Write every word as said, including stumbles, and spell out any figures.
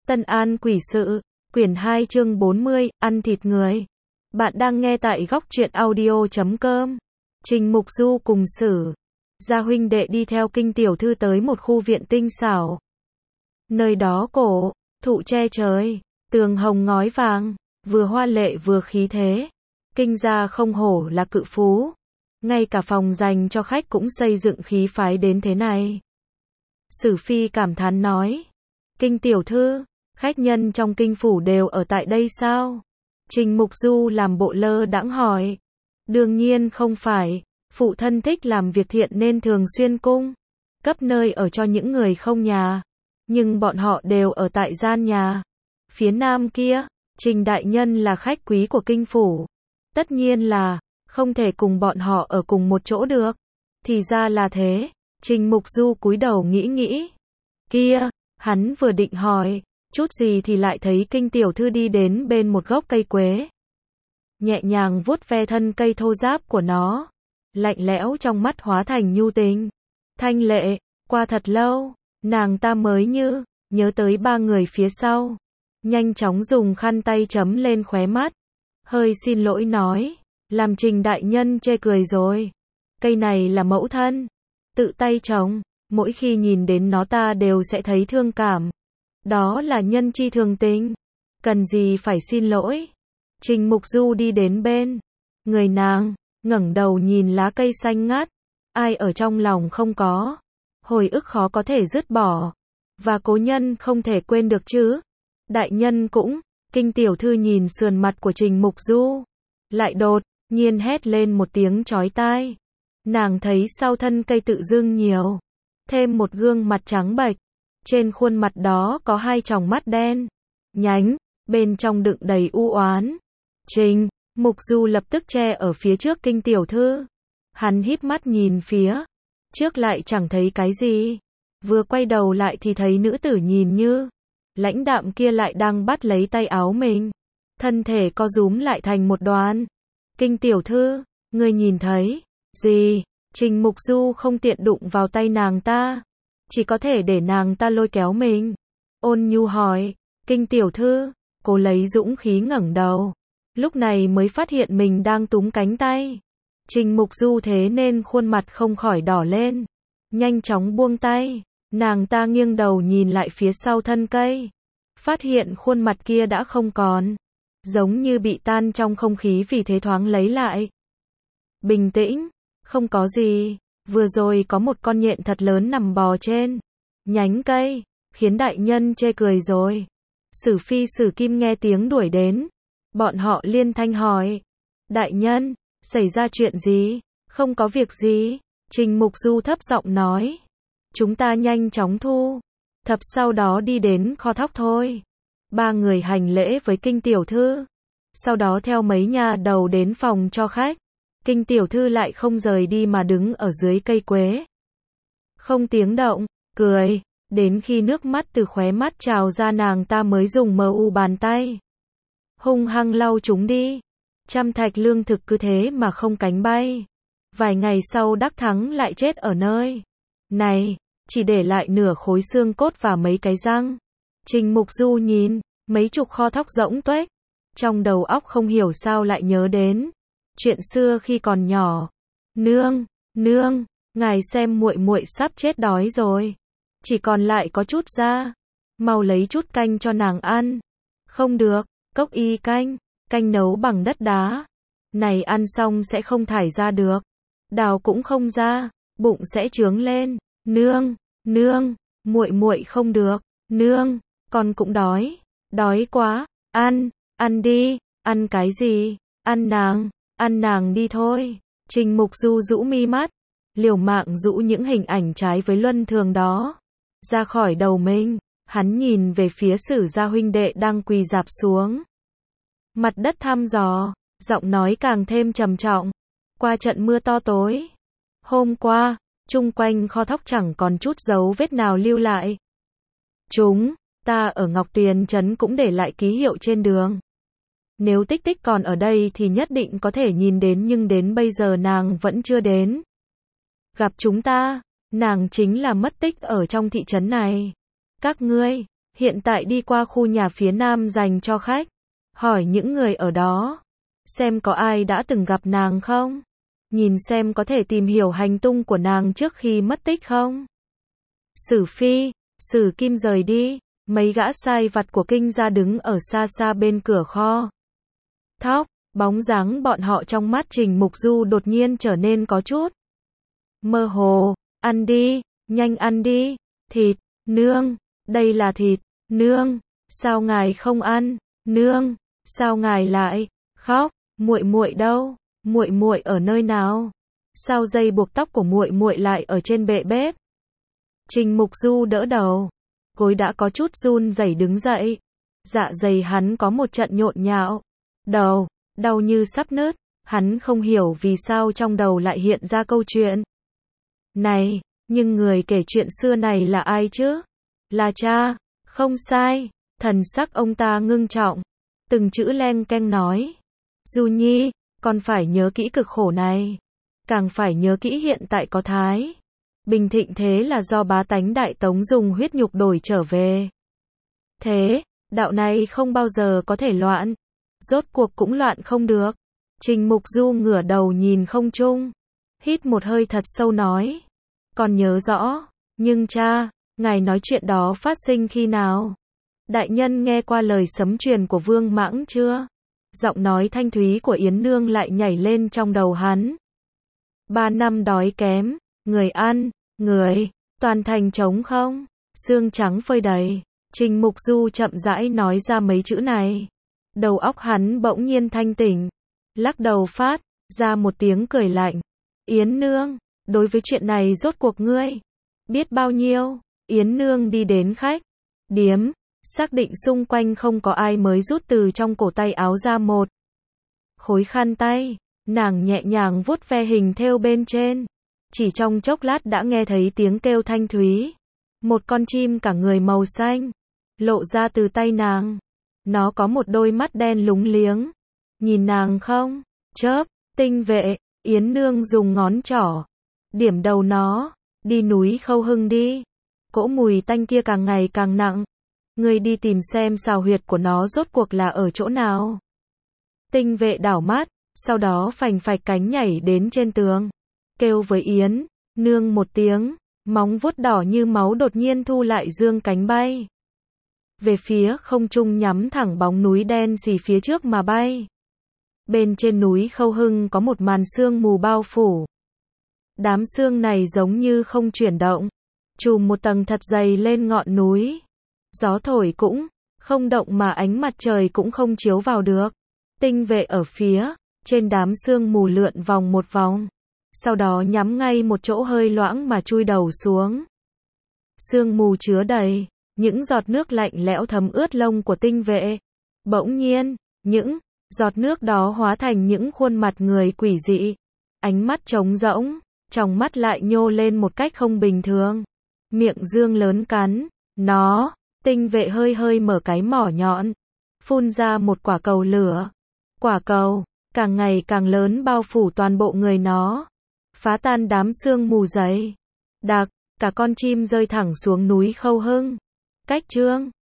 Tân An quỷ sự, quyển hai chương bốn mươi, ăn thịt người. Bạn đang nghe tại góc truyện audio chấm com. Trình Mục Du cùng Sử gia huynh đệ đi theo Kinh tiểu thư tới một khu viện tinh xảo. Nơi đó cổ thụ che trời, tường hồng ngói vàng, vừa hoa lệ vừa khí thế. Kinh gia không hổ là cự phú, ngay cả phòng dành cho khách cũng xây dựng khí phái đến thế này. Sử Phi cảm thán nói, Kinh tiểu thư, khách nhân trong kinh phủ đều ở tại đây sao? Trình Mục Du làm bộ lơ đãng hỏi. Đương nhiên không phải, phụ thân thích làm việc thiện nên thường xuyên cung cấp nơi ở cho những người không nhà, nhưng bọn họ đều ở tại gian nhà phía nam kia. Trình đại nhân là khách quý của kinh phủ, tất nhiên là không thể cùng bọn họ ở cùng một chỗ được. Thì ra là thế. Trình Mục Du cúi đầu nghĩ nghĩ. Kia, hắn vừa định hỏi chút gì thì lại thấy Kinh tiểu thư đi đến bên một gốc cây quế, nhẹ nhàng vuốt ve thân cây thô ráp của nó, lạnh lẽo trong mắt hóa thành nhu tình, thanh lệ. Qua thật lâu, nàng ta mới như nhớ tới ba người phía sau, nhanh chóng dùng khăn tay chấm lên khóe mắt, hơi xin lỗi nói, làm Trình đại nhân chê cười rồi. Cây này là mẫu thân tự tay trồng, mỗi khi nhìn đến nó ta đều sẽ thấy thương cảm. Đó là nhân chi thường tình, cần gì phải xin lỗi. Trình Mục Du đi đến bên người nàng, ngẩng đầu nhìn lá cây xanh ngắt. Ai ở trong lòng không có hồi ức khó có thể dứt bỏ, và cố nhân không thể quên được chứ. Đại nhân cũng. Kinh tiểu thư nhìn sườn mặt của Trình Mục Du, lại đột nhiên hét lên một tiếng chói tai. Nàng thấy sau thân cây tự dưng nhiều thêm một gương mặt trắng bệch. Trên khuôn mặt đó có hai tròng mắt đen nhánh, bên trong đựng đầy u oán. Trình Mục Du lập tức che ở phía trước Kinh tiểu thư. Hắn híp mắt nhìn phía trước lại chẳng thấy cái gì, vừa quay đầu lại thì thấy nữ tử nhìn như lãnh đạm kia lại đang bắt lấy tay áo mình, thân thể co rúm lại thành một đoàn. Kinh tiểu thư, ngươi nhìn thấy gì? Trình Mục Du không tiện đụng vào tay nàng ta, chỉ có thể để nàng ta lôi kéo mình. Ôn nhu hỏi, Kinh tiểu thư. Cô lấy dũng khí ngẩng đầu, lúc này mới phát hiện mình đang túm cánh tay Trình Mục Du, thế nên khuôn mặt không khỏi đỏ lên, nhanh chóng buông tay. Nàng ta nghiêng đầu nhìn lại phía sau thân cây, phát hiện khuôn mặt kia đã không còn, giống như bị tan trong không khí, vì thế thoáng lấy lại bình tĩnh. Không có gì, vừa rồi có một con nhện thật lớn nằm bò trên nhánh cây, khiến đại nhân chê cười rồi. Sử Phi Sử Kim nghe tiếng đuổi đến, bọn họ liên thanh hỏi, đại nhân, xảy ra chuyện gì? Không có việc gì, Trình Mục Du thấp giọng nói. Chúng ta nhanh chóng thu thập sau đó đi đến kho thóc thôi. Ba người hành lễ với Kinh tiểu thư, sau đó theo mấy nhà đầu đến phòng cho khách. Kinh tiểu thư lại không rời đi mà đứng ở dưới cây quế, không tiếng động, cười, đến khi nước mắt từ khóe mắt trào ra nàng ta mới dùng mờ u bàn tay hung hăng lau chúng đi. Trăm thạch lương thực cứ thế mà không cánh bay. Vài ngày sau Đắc Thắng lại chết ở nơi này, chỉ để lại nửa khối xương cốt và mấy cái răng. Trình Mục Du nhìn mấy chục kho thóc rỗng tuếch, trong đầu óc không hiểu sao lại nhớ đến chuyện xưa khi còn nhỏ. Nương, nương, ngài xem muội muội sắp chết đói rồi, chỉ còn lại có chút da, mau lấy chút canh cho nàng ăn. Không được, cốc y canh, canh nấu bằng đất đá này ăn xong sẽ không thải ra được, đào cũng không ra, bụng sẽ trướng lên. Nương, nương, muội muội không được. Nương, con cũng đói, đói quá. Ăn, ăn đi. Ăn cái gì? Ăn nàng, ăn nàng đi thôi. Trình Mục Du rũ mi mắt, liều mạng rũ những hình ảnh trái với luân thường đó ra khỏi đầu mình. Hắn nhìn về phía Sử gia huynh đệ đang quỳ rạp xuống mặt đất thăm dò, giọng nói càng thêm trầm trọng. Qua trận mưa to tối hôm qua, chung quanh kho thóc chẳng còn chút dấu vết nào lưu lại. Chúng ta ở Ngọc Tuyền trấn cũng để lại ký hiệu trên đường. Nếu Tích Tích còn ở đây thì nhất định có thể nhìn đến, nhưng đến bây giờ nàng vẫn chưa đến gặp chúng ta. Nàng chính là mất tích ở trong thị trấn này. Các ngươi Hiện tại đi qua khu nhà phía nam dành cho khách. Hỏi những người ở đó. Xem có ai đã từng gặp nàng không? Nhìn xem có thể tìm hiểu hành tung của nàng trước khi mất tích không? Sử Phi, Sử Kim rời đi. Mấy gã sai vặt của Kinh gia đứng ở xa xa bên cửa kho. Thóc, bóng dáng bọn họ trong mắt Trình Mục Du đột nhiên trở nên có chút mơ hồ. Ăn đi, nhanh ăn đi. Thịt, nương, đây là thịt, nương, sao ngài không ăn? Nương, sao ngài lại khóc? Muội muội đâu? Muội muội ở nơi nào? Sao dây buộc tóc của muội muội lại ở trên bệ bếp? Trình Mục Du đỡ đầu, gối đã có chút run rẩy đứng dậy. Dạ dày hắn có một trận nhộn nhạo, đầu đau như sắp nứt, hắn không hiểu vì sao trong đầu lại hiện ra câu chuyện này, nhưng người kể chuyện xưa này là ai chứ? Là cha, không sai. Thần sắc ông ta ngưng trọng, từng chữ leng keng nói, Du Nhi, con phải nhớ kỹ cực khổ này, càng phải nhớ kỹ hiện tại có Thái Bình thịnh thế là do bá tánh Đại Tống dùng huyết nhục đổi trở về. Thế, đạo này không bao giờ có thể loạn, rốt cuộc cũng loạn không được. Trình Mục Du ngửa đầu nhìn không trung, hít một hơi thật sâu nói, con nhớ rõ, nhưng cha, ngài nói chuyện đó phát sinh khi nào? Đại nhân nghe qua lời sấm truyền của Vương Mãng chưa? Giọng nói thanh thúy của Yến Nương lại nhảy lên trong đầu hắn. Ba năm đói kém, người ăn, người, toàn thành trống không, xương trắng phơi đầy. Trình Mục Du chậm rãi nói ra mấy chữ này. Đầu óc hắn bỗng nhiên thanh tỉnh, lắc đầu phát ra một tiếng cười lạnh. Yến Nương, đối với chuyện này rốt cuộc ngươi biết bao nhiêu? Yến Nương đi đến khách điếm, xác định xung quanh không có ai mới rút từ trong cổ tay áo ra một khối khăn tay, nàng nhẹ nhàng vuốt ve hình thêu bên trên. Chỉ trong chốc lát đã nghe thấy tiếng kêu thanh thúy. Một con chim cả người màu xanh lộ ra từ tay nàng. Nó có một đôi mắt đen lúng liếng, nhìn nàng không chớp. Tinh Vệ, Yến Nương dùng ngón trỏ điểm đầu nó. Đi núi Khâu Hưng đi. Cỗ mùi tanh kia càng ngày càng nặng. Ngươi đi tìm xem xào huyệt của nó rốt cuộc là ở chỗ nào. Tinh Vệ đảo mắt, sau đó phành phạch cánh nhảy đến trên tường, kêu với Yến Nương một tiếng, móng vuốt đỏ như máu đột nhiên thu lại dương cánh bay về phía không trung, nhắm thẳng bóng núi đen xì phía trước mà bay. Bên trên núi Khâu Hưng có một màn sương mù bao phủ. Đám sương này giống như không chuyển động, trùm một tầng thật dày lên ngọn núi. Gió thổi cũng không động mà ánh mặt trời cũng không chiếu vào được. Tinh Vệ ở phía trên đám sương mù lượn vòng một vòng, sau đó nhắm ngay một chỗ hơi loãng mà chui đầu xuống. Sương mù chứa đầy những giọt nước lạnh lẽo thấm ướt lông của Tinh Vệ. Bỗng nhiên, những giọt nước đó hóa thành những khuôn mặt người quỷ dị, ánh mắt trống rỗng, tròng mắt lại nhô lên một cách không bình thường, miệng dương lớn cắn nó. Tinh Vệ hơi hơi mở cái mỏ nhọn, phun ra một quả cầu lửa. Quả cầu càng ngày càng lớn bao phủ toàn bộ người nó, phá tan đám sương mù dày đặc. Cả con chim rơi thẳng xuống núi Khâu Hưng. Cách chương